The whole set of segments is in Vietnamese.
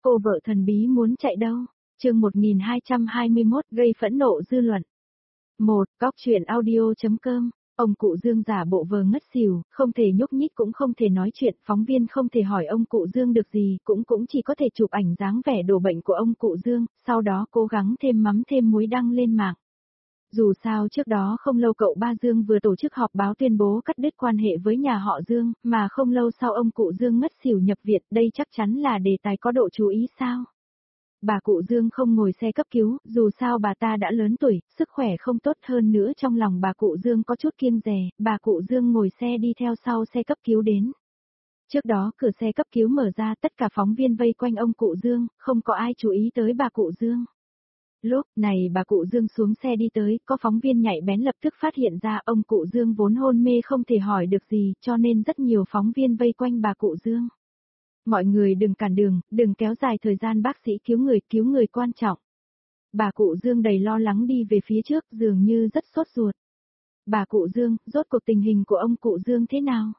Cô vợ thần bí muốn chạy đâu? Chương 1221 gây phẫn nộ dư luận. 1. Góc truyện audio.com. Ông cụ Dương giả bộ vờ ngất xỉu, không thể nhúc nhích cũng không thể nói chuyện, phóng viên không thể hỏi ông cụ Dương được gì, cũng chỉ có thể chụp ảnh dáng vẻ đổ bệnh của ông cụ Dương, sau đó cố gắng thêm mắm thêm muối đăng lên mạng. Dù sao trước đó không lâu cậu ba Dương vừa tổ chức họp báo tuyên bố cắt đứt quan hệ với nhà họ Dương, mà không lâu sau ông cụ Dương ngất xỉu nhập viện, đây chắc chắn là đề tài có độ chú ý sao? Bà cụ Dương không ngồi xe cấp cứu, dù sao bà ta đã lớn tuổi, sức khỏe không tốt hơn nữa, trong lòng bà cụ Dương có chút kiêng dè, bà cụ Dương ngồi xe đi theo sau xe cấp cứu đến. Trước đó cửa xe cấp cứu mở ra, tất cả phóng viên vây quanh ông cụ Dương, không có ai chú ý tới bà cụ Dương. Lúc này bà cụ Dương xuống xe đi tới, có phóng viên nhạy bén lập tức phát hiện ra ông cụ Dương vốn hôn mê không thể hỏi được gì, cho nên rất nhiều phóng viên vây quanh bà cụ Dương. Mọi người đừng cản đường, đừng kéo dài thời gian, bác sĩ cứu người quan trọng. Bà cụ Dương đầy lo lắng đi về phía trước, dường như rất sốt ruột. Bà cụ Dương, rốt cuộc tình hình của ông cụ Dương thế nào?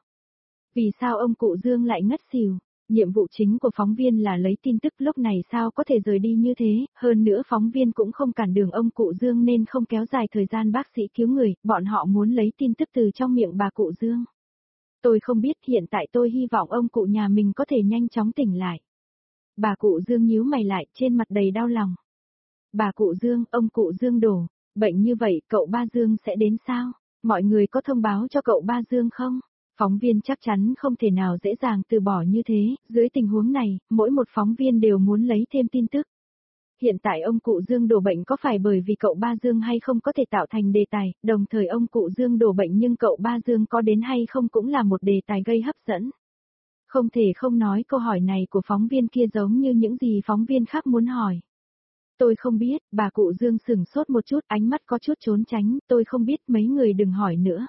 Vì sao ông cụ Dương lại ngất xỉu? Nhiệm vụ chính của phóng viên là lấy tin tức, lúc này sao có thể rời đi như thế, hơn nữa phóng viên cũng không cản đường ông cụ Dương nên không kéo dài thời gian bác sĩ cứu người, bọn họ muốn lấy tin tức từ trong miệng bà cụ Dương. Tôi không biết, hiện tại tôi hy vọng ông cụ nhà mình có thể nhanh chóng tỉnh lại. Bà cụ Dương nhíu mày lại, trên mặt đầy đau lòng. Bà cụ Dương, ông cụ Dương đổ bệnh như vậy, cậu ba Dương sẽ đến sao? Mọi người có thông báo cho cậu ba Dương không? Phóng viên chắc chắn không thể nào dễ dàng từ bỏ như thế, dưới tình huống này, mỗi một phóng viên đều muốn lấy thêm tin tức. Hiện tại ông cụ Dương đổ bệnh có phải bởi vì cậu ba Dương hay không có thể tạo thành đề tài, đồng thời ông cụ Dương đổ bệnh nhưng cậu ba Dương có đến hay không cũng là một đề tài gây hấp dẫn. Không thể không nói câu hỏi này của phóng viên kia giống như những gì phóng viên khác muốn hỏi. Tôi không biết, bà cụ Dương sửng sốt một chút, ánh mắt có chút trốn tránh, tôi không biết, mấy người đừng hỏi nữa.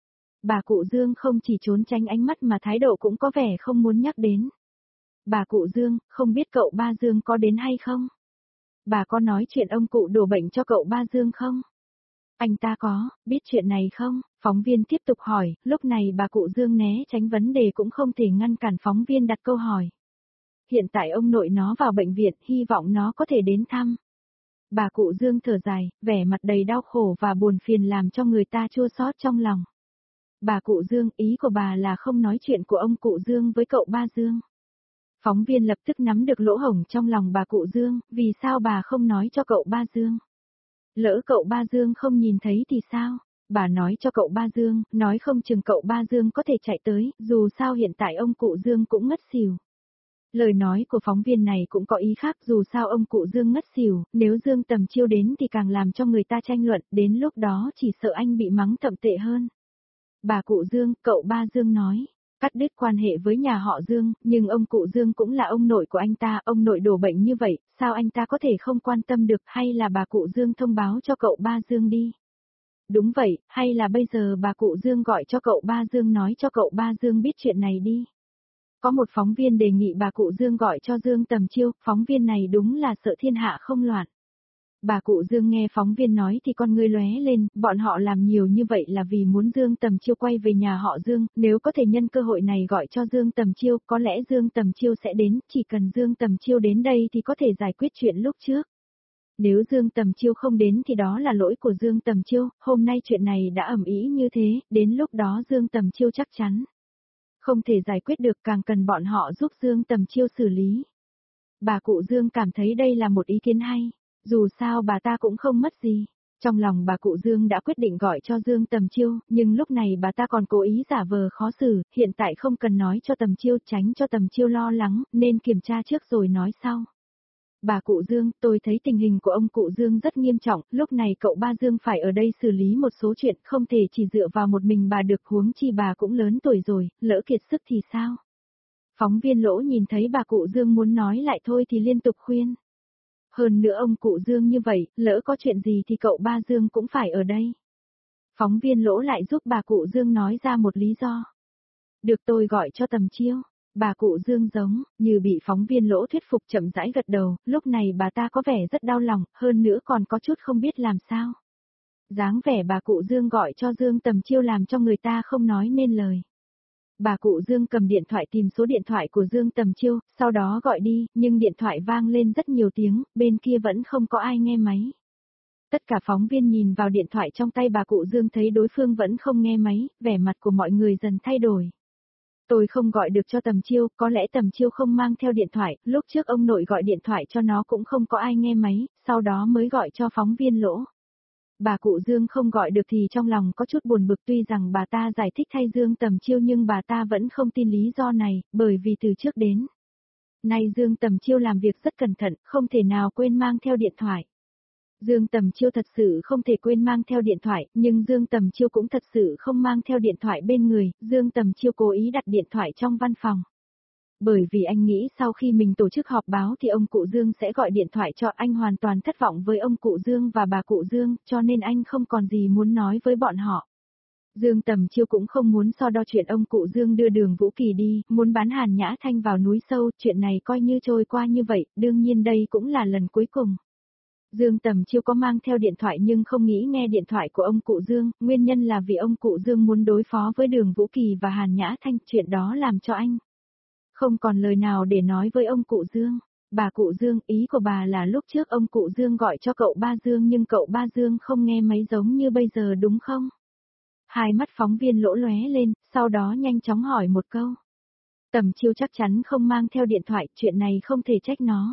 Bà cụ Dương không chỉ trốn tránh ánh mắt mà thái độ cũng có vẻ không muốn nhắc đến. Bà cụ Dương, không biết cậu ba Dương có đến hay không? Bà có nói chuyện ông cụ đổ bệnh cho cậu ba Dương không? Anh ta có, biết chuyện này không? Phóng viên tiếp tục hỏi, lúc này bà cụ Dương né tránh vấn đề cũng không thể ngăn cản phóng viên đặt câu hỏi. Hiện tại ông nội nó vào bệnh viện, hy vọng nó có thể đến thăm. Bà cụ Dương thở dài, vẻ mặt đầy đau khổ và buồn phiền làm cho người ta chua xót trong lòng. Bà cụ Dương, ý của bà là không nói chuyện của ông cụ Dương với cậu ba Dương. Phóng viên lập tức nắm được lỗ hổng trong lòng bà cụ Dương, vì sao bà không nói cho cậu ba Dương? Lỡ cậu ba Dương không nhìn thấy thì sao? Bà nói cho cậu ba Dương, nói không chừng cậu ba Dương có thể chạy tới, dù sao hiện tại ông cụ Dương cũng ngất xỉu. Lời nói của phóng viên này cũng có ý khác, dù sao ông cụ Dương ngất xỉu, nếu Dương Tầm Chiêu đến thì càng làm cho người ta tranh luận, đến lúc đó chỉ sợ anh bị mắng thậm tệ hơn. Bà cụ Dương, cậu ba Dương nói, cắt đứt quan hệ với nhà họ Dương, nhưng ông cụ Dương cũng là ông nội của anh ta, ông nội đổ bệnh như vậy, sao anh ta có thể không quan tâm được, hay là bà cụ Dương thông báo cho cậu ba Dương đi? Đúng vậy, hay là bây giờ bà cụ Dương gọi cho cậu ba Dương nói cho cậu ba Dương biết chuyện này đi. Có một phóng viên đề nghị bà cụ Dương gọi cho Dương Tầm Chiêu, phóng viên này đúng là sợ thiên hạ không loạn. Bà cụ Dương nghe phóng viên nói thì con ngươi lóe lên, bọn họ làm nhiều như vậy là vì muốn Dương Tầm Chiêu quay về nhà họ Dương, nếu có thể nhân cơ hội này gọi cho Dương Tầm Chiêu, có lẽ Dương Tầm Chiêu sẽ đến, chỉ cần Dương Tầm Chiêu đến đây thì có thể giải quyết chuyện lúc trước. Nếu Dương Tầm Chiêu không đến thì đó là lỗi của Dương Tầm Chiêu, hôm nay chuyện này đã ầm ĩ như thế, đến lúc đó Dương Tầm Chiêu chắc chắn không thể giải quyết được, càng cần bọn họ giúp Dương Tầm Chiêu xử lý. Bà cụ Dương cảm thấy đây là một ý kiến hay. Dù sao bà ta cũng không mất gì. Trong lòng bà cụ Dương đã quyết định gọi cho Dương Tầm Chiêu, nhưng lúc này bà ta còn cố ý giả vờ khó xử, hiện tại không cần nói cho Tầm Chiêu, tránh cho Tầm Chiêu lo lắng, nên kiểm tra trước rồi nói sau. Bà cụ Dương, tôi thấy tình hình của ông cụ Dương rất nghiêm trọng, lúc này cậu ba Dương phải ở đây xử lý một số chuyện, không thể chỉ dựa vào một mình bà được, huống chi bà cũng lớn tuổi rồi, lỡ kiệt sức thì sao? Phóng viên Lỗ nhìn thấy bà cụ Dương muốn nói lại thôi thì liên tục khuyên. Hơn nữa ông cụ Dương như vậy, lỡ có chuyện gì thì cậu ba Dương cũng phải ở đây. Phóng viên Lỗ lại giúp bà cụ Dương nói ra một lý do. Được, tôi gọi cho Tầm Chiêu. Bà cụ Dương giống như bị phóng viên Lỗ thuyết phục, chậm rãi gật đầu, lúc này bà ta có vẻ rất đau lòng, hơn nữa còn có chút không biết làm sao. Dáng vẻ bà cụ Dương gọi cho Dương Tầm Chiêu làm cho người ta không nói nên lời. Bà cụ Dương cầm điện thoại tìm số điện thoại của Dương Tầm Chiêu, sau đó gọi đi, nhưng điện thoại vang lên rất nhiều tiếng, bên kia vẫn không có ai nghe máy. Tất cả phóng viên nhìn vào điện thoại trong tay bà cụ Dương thấy đối phương vẫn không nghe máy, vẻ mặt của mọi người dần thay đổi. Tôi không gọi được cho Tầm Chiêu, có lẽ Tầm Chiêu không mang theo điện thoại, lúc trước ông nội gọi điện thoại cho nó cũng không có ai nghe máy, sau đó mới gọi cho phóng viên Lỗ. Bà cụ Dương không gọi được thì trong lòng có chút buồn bực, tuy rằng bà ta giải thích thay Dương Tầm Chiêu nhưng bà ta vẫn không tin lý do này, bởi vì từ trước đến nay Dương Tầm Chiêu làm việc rất cẩn thận, không thể nào quên mang theo điện thoại. Dương Tầm Chiêu thật sự không thể quên mang theo điện thoại, nhưng Dương Tầm Chiêu cũng thật sự không mang theo điện thoại bên người, Dương Tầm Chiêu cố ý đặt điện thoại trong văn phòng. Bởi vì anh nghĩ sau khi mình tổ chức họp báo thì ông cụ Dương sẽ gọi điện thoại cho anh, hoàn toàn thất vọng với ông cụ Dương và bà cụ Dương, cho nên anh không còn gì muốn nói với bọn họ. Dương Tầm Chiêu cũng không muốn so đo chuyện ông cụ Dương đưa Đường Vũ Kỳ đi, muốn bán Hàn Nhã Thanh vào núi sâu, chuyện này coi như trôi qua như vậy, đương nhiên đây cũng là lần cuối cùng. Dương Tầm Chiêu có mang theo điện thoại nhưng không nghĩ nghe điện thoại của ông cụ Dương, nguyên nhân là vì ông cụ Dương muốn đối phó với Đường Vũ Kỳ và Hàn Nhã Thanh, chuyện đó làm cho anh không còn lời nào để nói với ông cụ Dương. Bà cụ Dương, ý của bà là lúc trước ông cụ Dương gọi cho cậu ba Dương nhưng cậu ba Dương không nghe máy giống như bây giờ đúng không? Hai mắt phóng viên Lỗ lóe lên, sau đó nhanh chóng hỏi một câu. Tầm Chiêu chắc chắn không mang theo điện thoại, chuyện này không thể trách nó.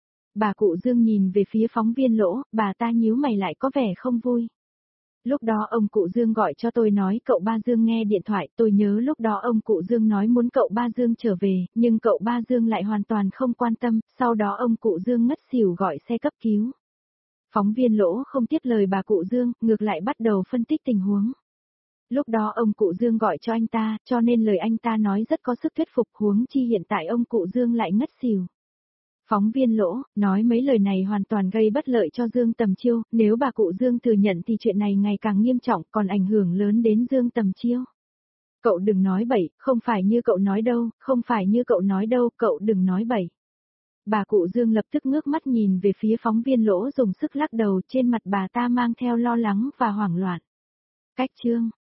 Bà cụ Dương nhìn về phía phóng viên Lỗ, bà ta nhíu mày lại có vẻ không vui. Lúc đó ông cụ Dương gọi cho tôi nói cậu ba Dương nghe điện thoại, tôi nhớ lúc đó ông cụ Dương nói muốn cậu ba Dương trở về, nhưng cậu ba Dương lại hoàn toàn không quan tâm, sau đó ông cụ Dương ngất xỉu gọi xe cấp cứu. Phóng viên Lỗ không tiếp lời bà cụ Dương, ngược lại bắt đầu phân tích tình huống. Lúc đó ông cụ Dương gọi cho anh ta, cho nên lời anh ta nói rất có sức thuyết phục, huống chi hiện tại ông cụ Dương lại ngất xỉu. Phóng viên Lỗ, nói mấy lời này hoàn toàn gây bất lợi cho Dương Tầm Chiêu, nếu bà cụ Dương thừa nhận thì chuyện này ngày càng nghiêm trọng, còn ảnh hưởng lớn đến Dương Tầm Chiêu. Cậu đừng nói bậy, không phải như cậu nói đâu, không phải như cậu nói đâu, cậu đừng nói bậy. Bà cụ Dương lập tức ngước mắt nhìn về phía phóng viên Lỗ, dùng sức lắc đầu, trên mặt bà ta mang theo lo lắng và hoảng loạn. Cách chương